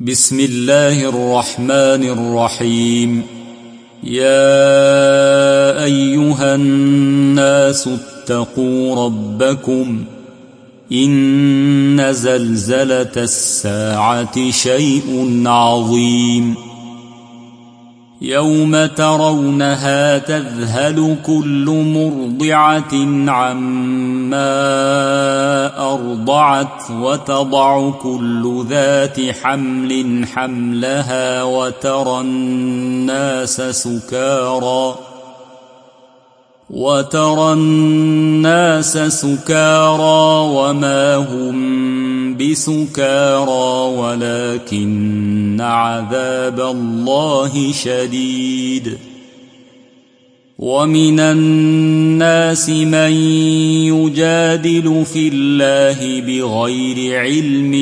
بسم الله الرحمن الرحيم. يا أيها الناس اتقوا ربكم إن زلزلة الساعة شيء عظيم يوم ترونها تذهل كل مرضعة عما أرضعت وتضع كل ذات حمل حملها وترى الناس سكارى وما هم بسكارى ولكن عذاب الله شديد. ومن الناس من يجادل في الله بغير علم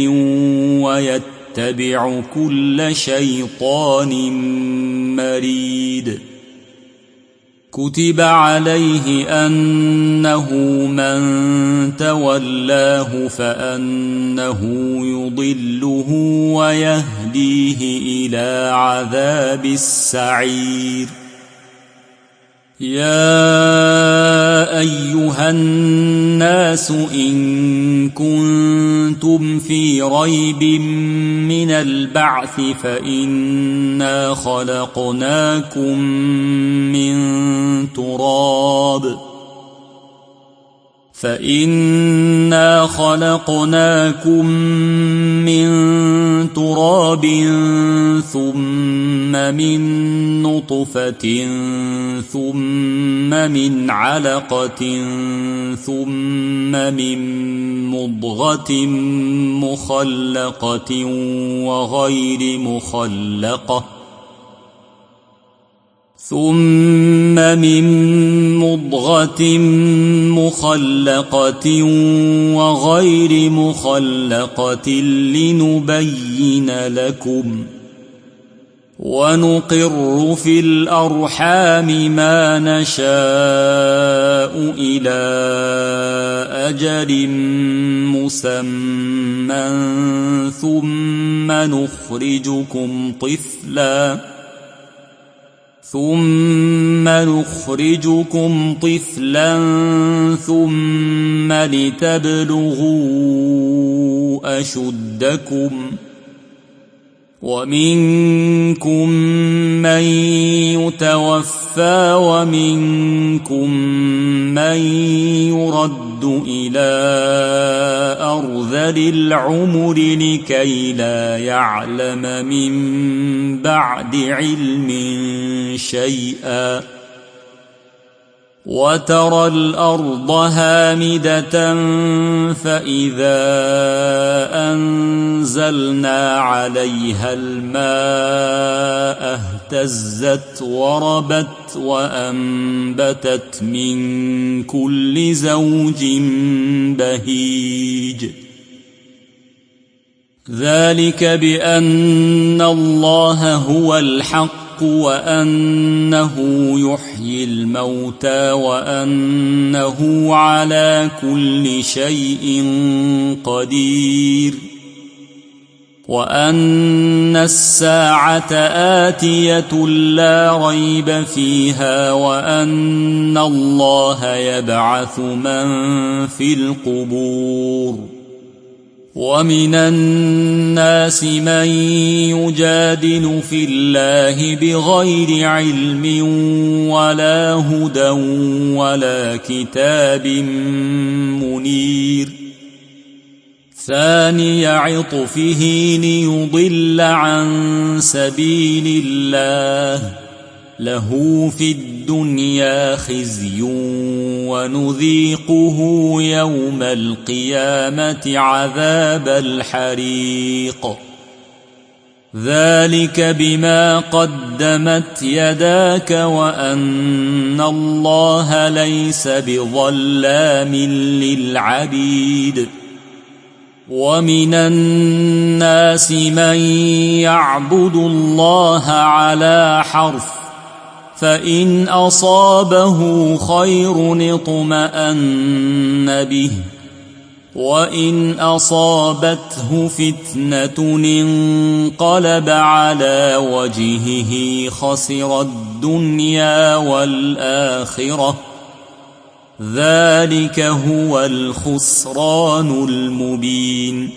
ويتبع كل شيطان مريد. كتب عليه أنه من تولاه فأنه يضله ويهديه إلى عذاب السعير. يا أيها الناس إن كنتم في ريب من البعث فإنا خلقناكم من تراب ثم من نطفة ثم من علقة ثم من مضغة مخلقة وغير مخلقة لنبين لكم. ونقر في الأرحام ما نشاء إلى أجل مسمى ثم نخرجكم طفلا ثم لتبلغوا أشدكم. ومنكم من يتوفى ومنكم من يرد إلى أرذل العمر لكي لا يعلم من بعد علم شيئا. وترى الأرض هامدة فإذا أنزلنا عليها الماء اهتزت وربت وأنبتت من كل زوج بهيج. ذلك بأن الله هو الحق وأنه يحيي الموتى وأنه على كل شيء قدير. وأن الساعة آتية لا ريب فيها وأن الله يبعث من في القبور. ومن الناس من يجادل في الله بغير علم ولا هدى ولا كتاب منير. ثاني عطفه ليضل عن سبيل الله له في الدنيا خزي ونذيقه يوم القيامة عذاب الحريق. ذلك بما قدمت يداك وأن الله ليس بظلام للعبيد. ومن الناس من يعبد الله على حرف فإن أصابه خير اطمأن به وإن أصابته فتنة انقلب على وجهه خسر الدنيا والآخرة ذلك هو الخسران المبين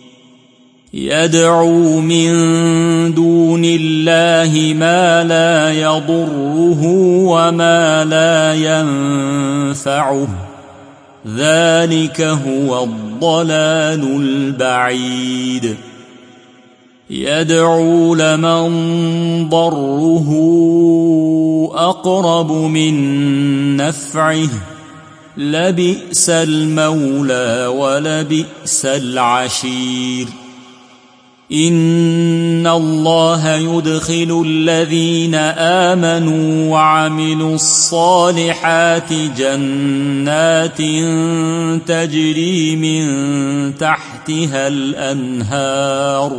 يدعو من دون الله ما لا يضره وما لا ينفعه ذلك هو الضلال البعيد يدعو لمن ضره أقرب من نفعه لبئس المولى ولبئس العشير إن الله يدخل الذين آمنوا وعملوا الصالحات جنات تجري من تحتها الأنهار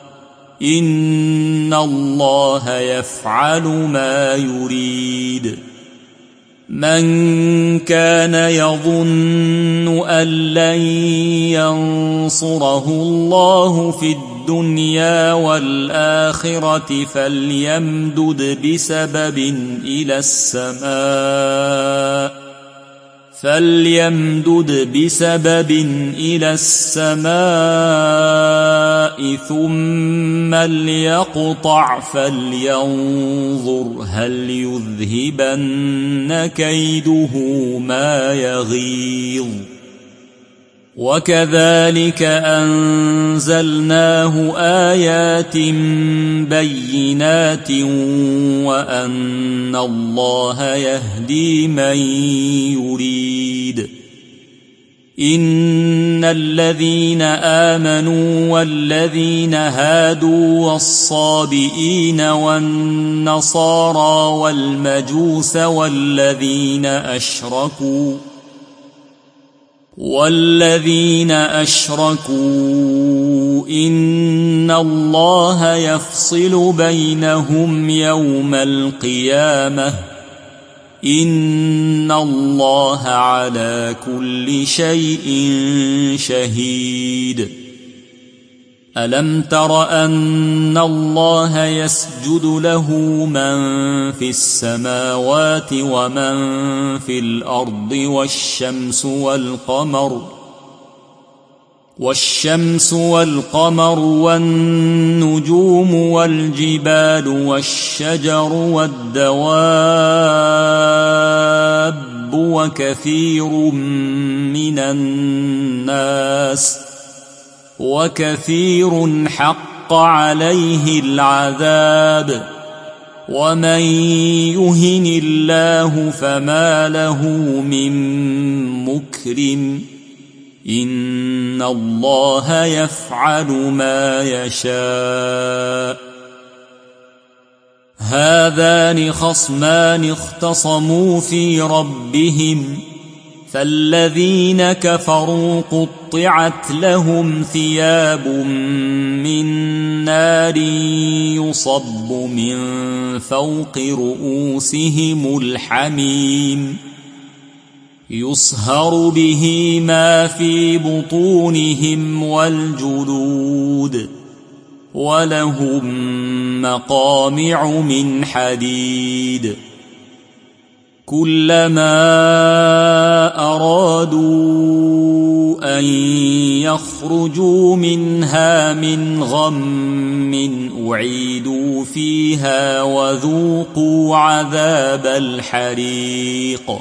إن الله يفعل ما يريد من كان يظن أن لن ينصره الله في الدنيا والآخرة فليمدد بسبب إلى السماء ثم ليقطع فلينظر هل يذهبن كيده ما يغيظ وكذلك أنزلناه آيات بينات وأن الله يهدي من يريد إن الذين آمنوا والذين هادوا والصابئين والنصارى والمجوس والذين أشركوا إن الله يفصل بينهم يوم القيامة إن الله على كل شيء شهيد ألم تر أن الله يسجد له من في السماوات ومن في الأرض والشمس والقمر والنجوم والجبال والشجر والدواب وكثير حق عليه العذاب ومن يهن الله فما له من مكرم إن الله يفعل ما يشاء هذان خصمان اختصموا في ربهم فالذين كفروا قطعت لهم ثياب من نار يصب من فوق رؤوسهم الحميم يصهر به ما في بطونهم والجلود ولهم مقامع من حديد كلما أرادوا أن يخرجوا منها من غم أعيدوا فيها وذوقوا عذاب الحريق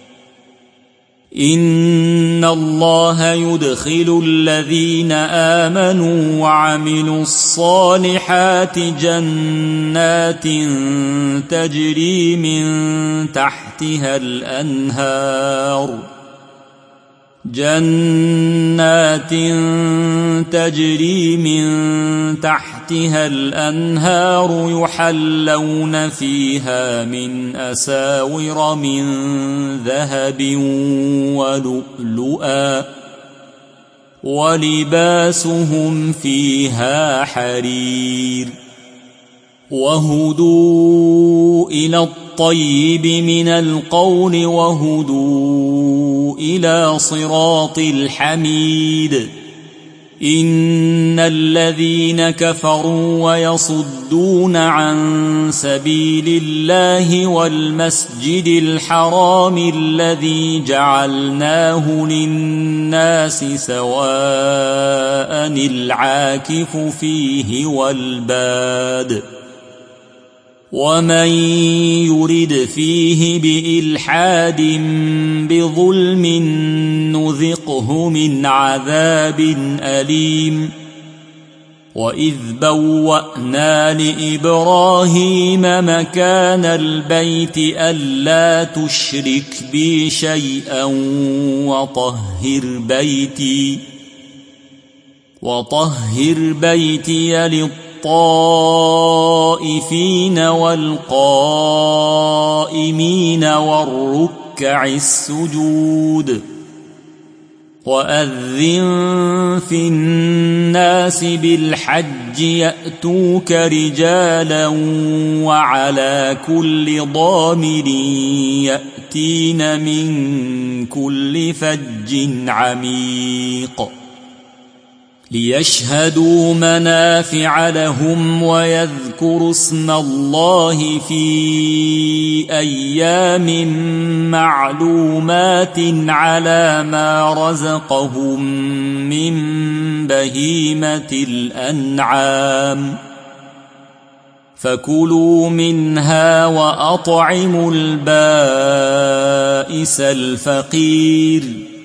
إن الله يدخل الذين آمنوا وعملوا الصالحات جنات تجري من تحتها الأنهار يحلون فيها من أساور من ذهب ولؤلؤا ولباسهم فيها حرير وهدوا إلى الطيب من القول وهدوا إلى صراط الحميد. إن الذين كفروا ويصدون عن سبيل الله والمسجد الحرام الذي جعلناه للناس سواء العاكف فيه والباد ومن يرد فيه بإلحاد بظلم نذقه من عذاب أليم. وإذ بوأنا لإبراهيم مكان البيت ألا تشرك بي شيئا وطهر بيتي للطائفين والقائمين والركع السجود. وأذن في الناس بالحج يأتوك رجالا وعلى كل ضامر يأتين من كل فج عميق ليشهدوا منافع لهم ويذكروا اسم الله في أيام معلومات على ما رزقهم من بهيمة الأنعام فكلوا منها وأطعموا البائس الفقير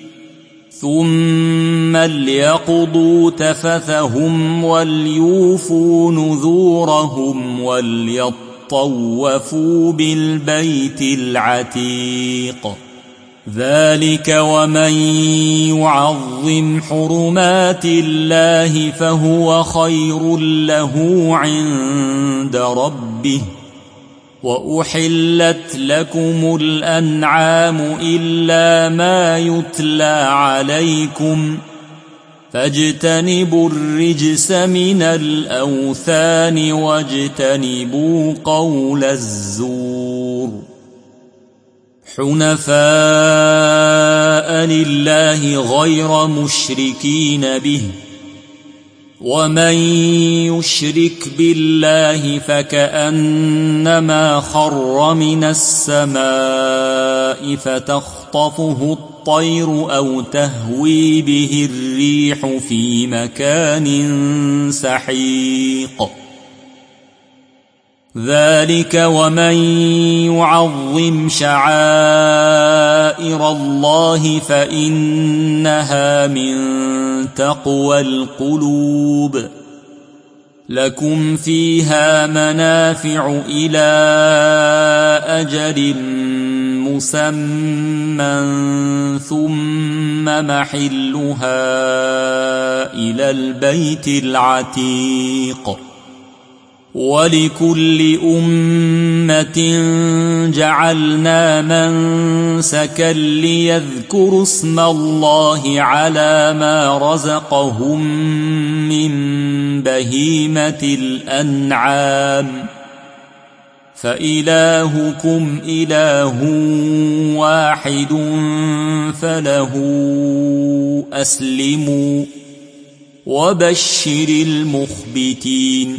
ثم ليقضوا تفثهم وليوفوا نذورهم وليطوفوا بالبيت العتيق. ذلك ومن يعظم حرمات الله فهو خير له عند ربه. وأحلت لكم الأنعام إلا ما يتلى عليكم فاجتنبوا الرجس من الأوثان واجتنبوا قول الزور. حنفاء لله غير مشركين به ومن يشرك بالله فكأنما خر من السماء فتخطفه الطير أو تهوي به الريح في مكان سحيق. ذلك ومن يعظم شعائر الله فإنها من تقوى القلوب. لكم فيها منافع إلى أجل مسمى ثم محلها إلى البيت العتيق. ولكل أمة جعلنا منسكا ليذكروا اسم الله على ما رزقهم من بهيمة الأنعام فإلهكم إله واحد فله أسلموا وبشر المخبتين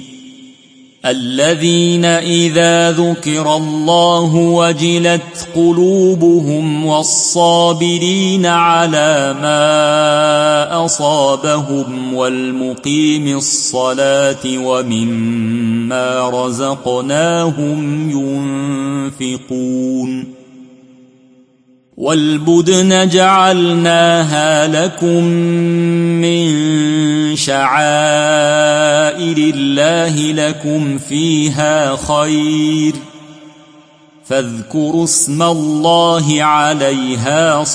الذين إذا ذكر الله وجلت قلوبهم والصابرين على ما أصابهم والمقيم الصلاة ومما رزقناهم ينفقون. والبدن جعلناها لكم من شعائر الله لكم فيها خير فاذكروا اسم الله عليها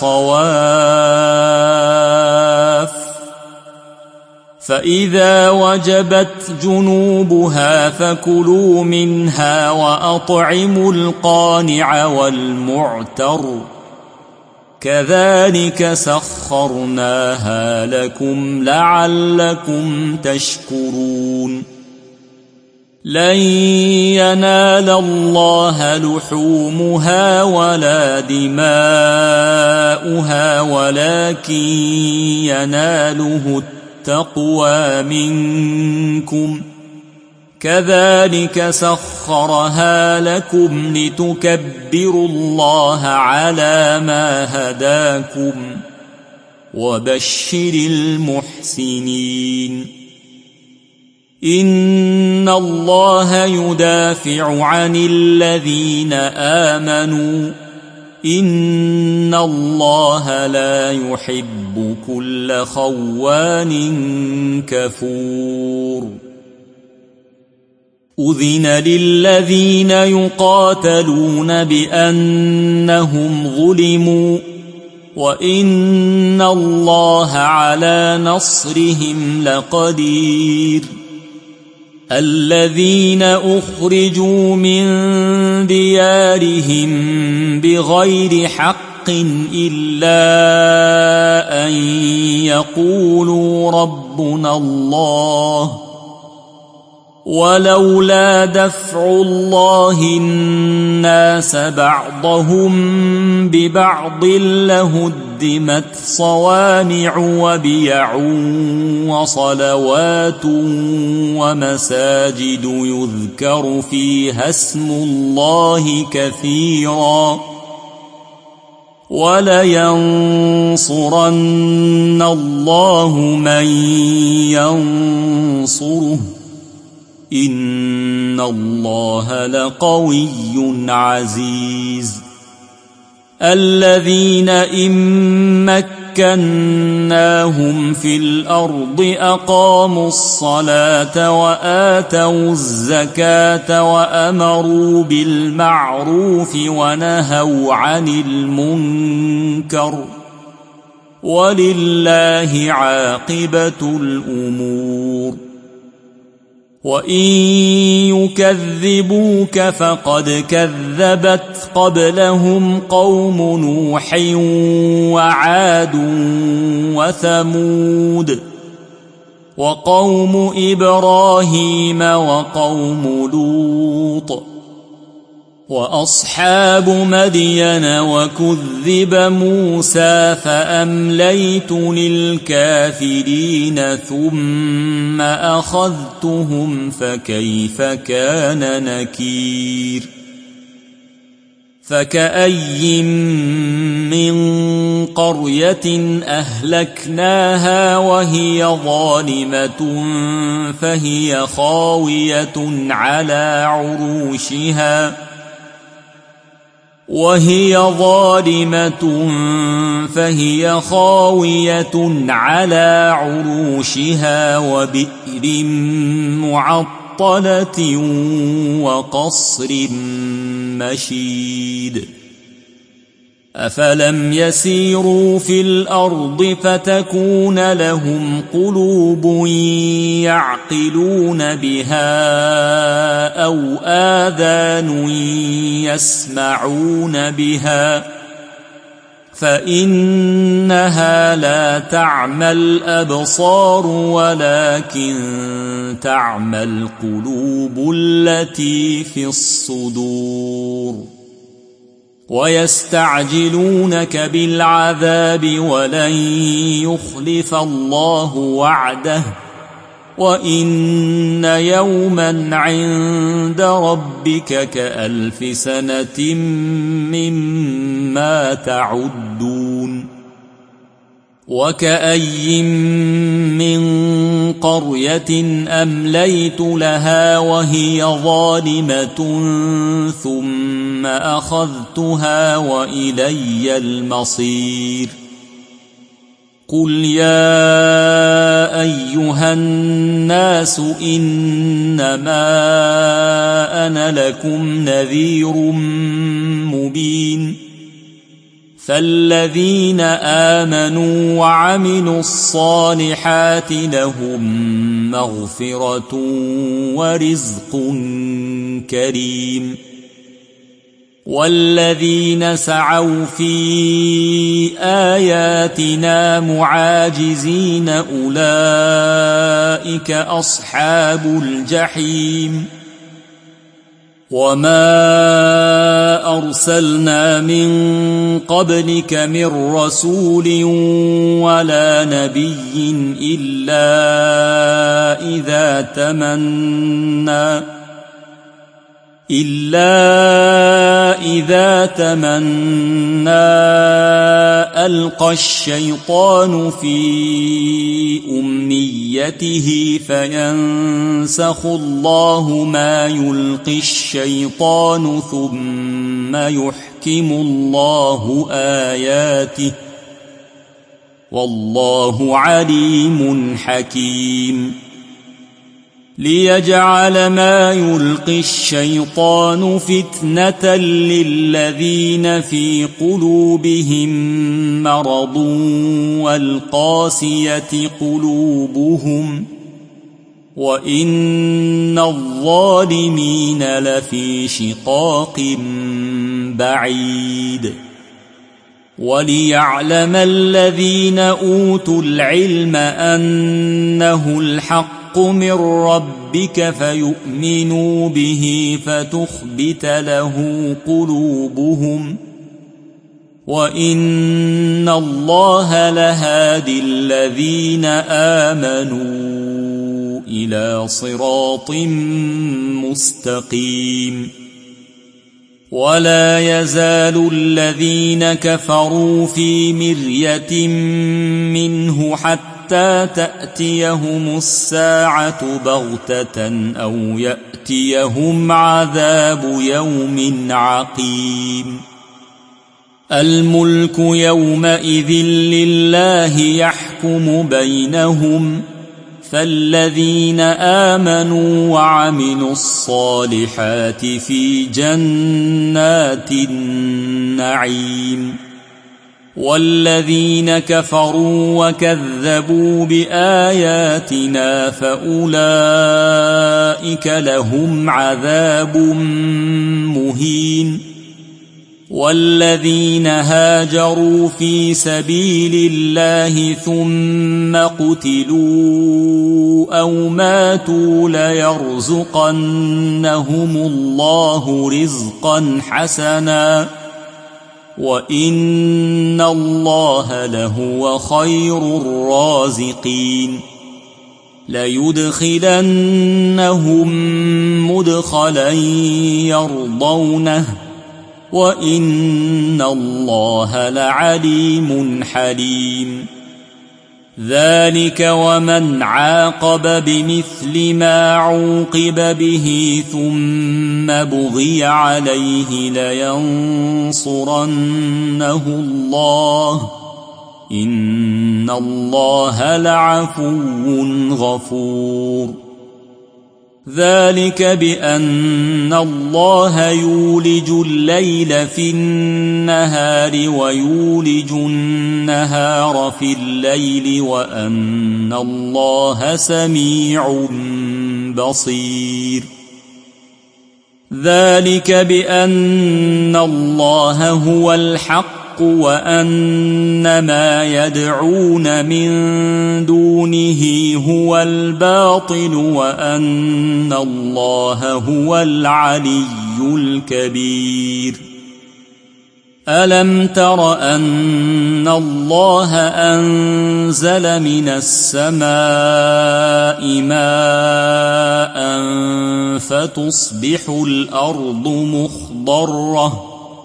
صواف. فإذا وجبت جنوبها فكلوا منها وأطعموا القانع والمعتر كذلك سخرناها لكم لعلكم تشكرون. لن ينال الله لحومها ولا دماؤها ولكن يناله التقوى منكم كذلك سخرها لكم لتكبروا الله على ما هداكم وبشر المحسنين إن الله يدافع عن الذين آمنوا إن الله لا يحب كل خوان كفور أذن للذين يقاتلون بأنهم ظلموا وإن الله على نصرهم لقدير الذين أخرجوا من ديارهم بغير حق إلا أن يقولوا ربنا الله ولولا دفع الله الناس بعضهم ببعض لهدمت صوامع وبيع وصلوات ومساجد يذكر فيها اسم الله كثيرا ولينصرن الله من ينصره إن الله لقوي عزيز الذين إن مكناهم في الأرض أقاموا الصلاة وآتوا الزكاة وأمروا بالمعروف ونهوا عن المنكر ولله عاقبة الأمور وإن يكذبوك فقد كذبت قبلهم قوم نوح وعاد وثمود وقوم إبراهيم وقوم لوط وأصحاب مدين وكذب موسى فأمليت للكافرين ثم أخذتهم فكيف كان نكير فكأي من قرية أهلكناها وهي ظالمة فهي خاوية على عروشها وبئر معطلة وقصر مشيد أفلم يسيروا في الأرض فتكون لهم قلوب يعقلون بها أو آذان يسمعون بها فإنها لا تعمى الأبصار ولكن تعمى القلوب التي في الصدور ويستعجلونك بالعذاب ولن يخلف الله وعده وإن يوما عند ربك كألف سنة مما تعدون وكأي من قرية أمليت لها وهي ظالمة ثم أخذتها وإلي المصير قل يا أيها الناس إنما أنا لكم نذير مبين فالذين آمنوا وعملوا الصالحات لهم مغفرة ورزق كريم والذين سعوا في آياتنا معاجزين أولئك أصحاب الجحيم وما أرسلنا من قبلك من رسول ولا نبي إلا إذا تمنى ألقى الشيطان في أمنيته فينسخ الله ما يلقي الشيطان ثم يحكم الله آياته والله عليم حكيم ليجعل ما يلقي الشيطان فتنة للذين في قلوبهم مرض والقاسية قلوبهم وإن الظالمين لفي شقاق بعيد وليعلم الذين أوتوا العلم أنه الحق من ربك فيؤمنوا به فتخبت له قلوبهم وإن الله لهادي الذين آمنوا إلى صراط مستقيم ولا يزال الذين كفروا في مرية منه حتى تأتيهم الساعة بغتة أو يأتيهم عذاب يوم عقيم الملك يومئذ لله يحكم بينهم فالذين آمنوا وعملوا الصالحات في جنات النعيم والذين كفروا وكذبوا بآياتنا فأولئك لهم عذاب مهين والذين هاجروا في سبيل الله ثم قتلوا أو ماتوا ليرزقنهم الله رزقا حسنا وإن الله لهو خير الرازقين ليدخلنهم مدخلا يرضونه وإن الله لعليم حليم ذلك ومن عاقب بمثل ما عوقب به ثم بغي عليه لينصرنه الله إن الله لعفو غفور ذلك بأن الله يولج الليل في النهار ويولج النهار في الليل وأن الله سميع بصير ذلك بأن الله هو الحق وأن ما يدعون من دونه هو الباطل وأن الله هو العلي الكبير ألم تر أن الله أنزل من السماء ماء فتصبح الأرض مخضرة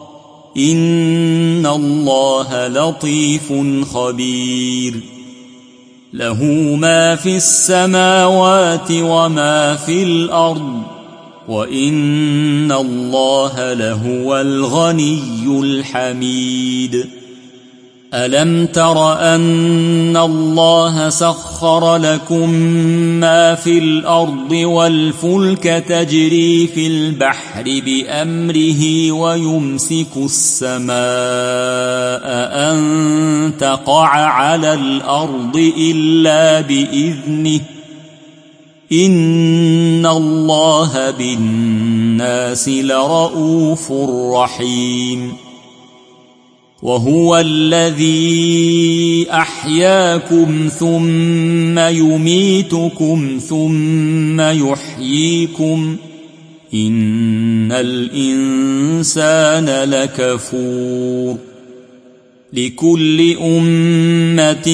إن الله لطيف خبير له ما في السماوات وما في الأرض وإن الله لهو الغني الحميد ألم تر أن الله سخر لكم ما في الأرض والفلك تجري في البحر بأمره ويمسك السماء أن تقع على الأرض إلا بإذنه إن الله بالناس لرؤوف رحيم وهو الذي أحياكم ثم يميتكم ثم يحييكم إن الإنسان لكفور لكل أمة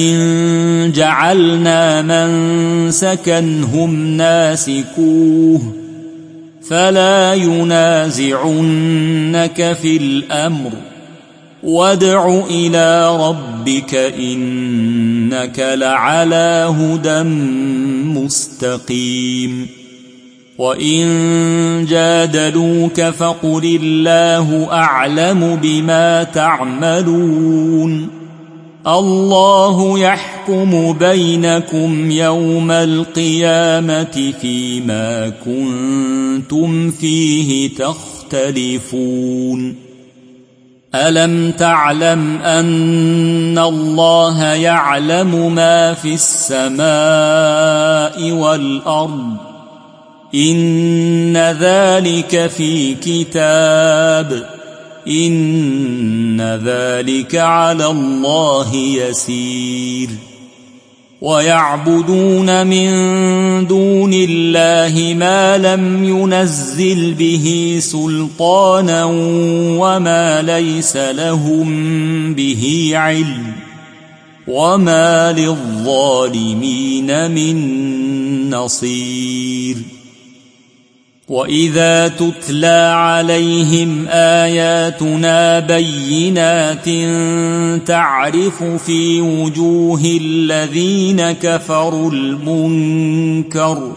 جعلنا منسكا هم ناسكوه فلا ينازعنك في الأمر وادع إلى ربك إنك لعلى هدى مستقيم وإن جادلوك فقل الله أعلم بما تعملون الله يحكم بينكم يوم القيامة فيما كنتم فيه تختلفون ألم تعلم أن الله يعلم ما في السماء والأرض إن ذلك في كتاب إن ذلك على الله يسير ويعبدون من دون الله ما لم ينزل به سلطانا وما ليس لهم به علم وما للظالمين من نصير وإذا تتلى عليهم آياتنا بينات تعرف في وجوه الذين كفروا المنكر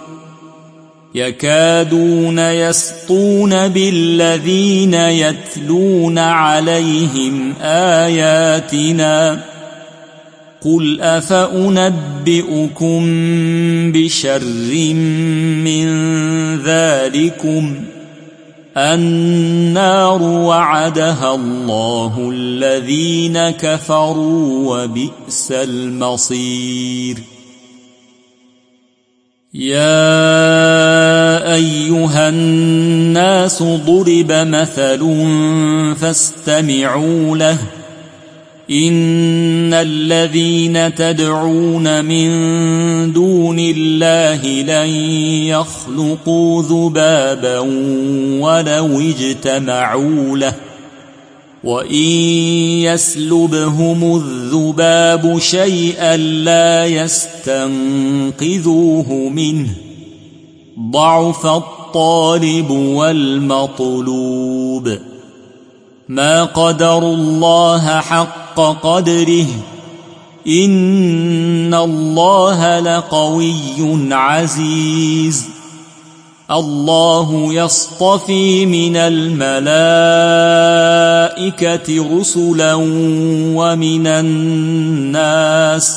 يكادون يسطون بالذين يتلون عليهم آياتنا قل أفأنبئكم بشر من ذلكم النار وعدها الله الذين كفروا وبئس المصير يا أيها الناس ضرب مثل فاستمعوا له إن الذين تدعون من دون الله لن يخلقوا ذبابا ولو اجتمعوا له وإن يسلبهم الذباب شيئا لا يستنقذوه منه ضعف الطالب والمطلوب ما قدروا الله حق قدره إن الله لقوي عزيز الله يصطفي من الملائكة رسلا ومن الناس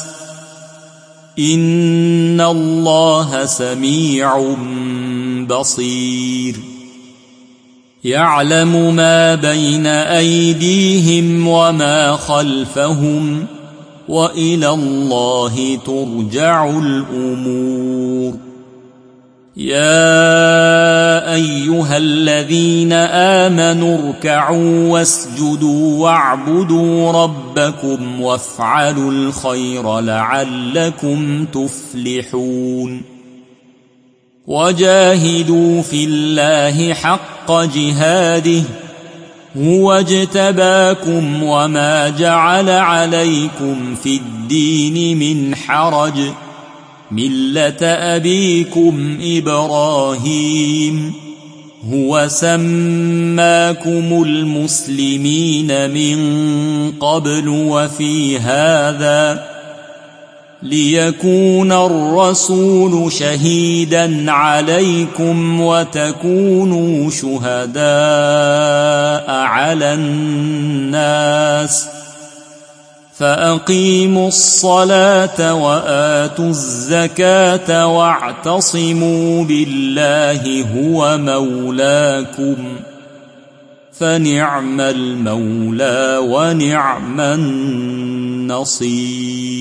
إن الله سميع بصير يعلم ما بين أيديهم وما خلفهم وإلى الله ترجع الأمور يا أيها الذين آمنوا اركعوا واسجدوا واعبدوا ربكم وافعلوا الخير لعلكم تفلحون وجاهدوا في الله حق جهاده هو اجتباكم وما جعل عليكم في الدين من حرج ملة أبيكم إبراهيم هو سماكم المسلمين من قبل وفي هذا ليكون الرسول شهيدا عليكم وتكونوا شهداء على الناس فأقيموا الصلاة وآتوا الزكاة واعتصموا بالله هو مولاكم فنعم المولى ونعم النصير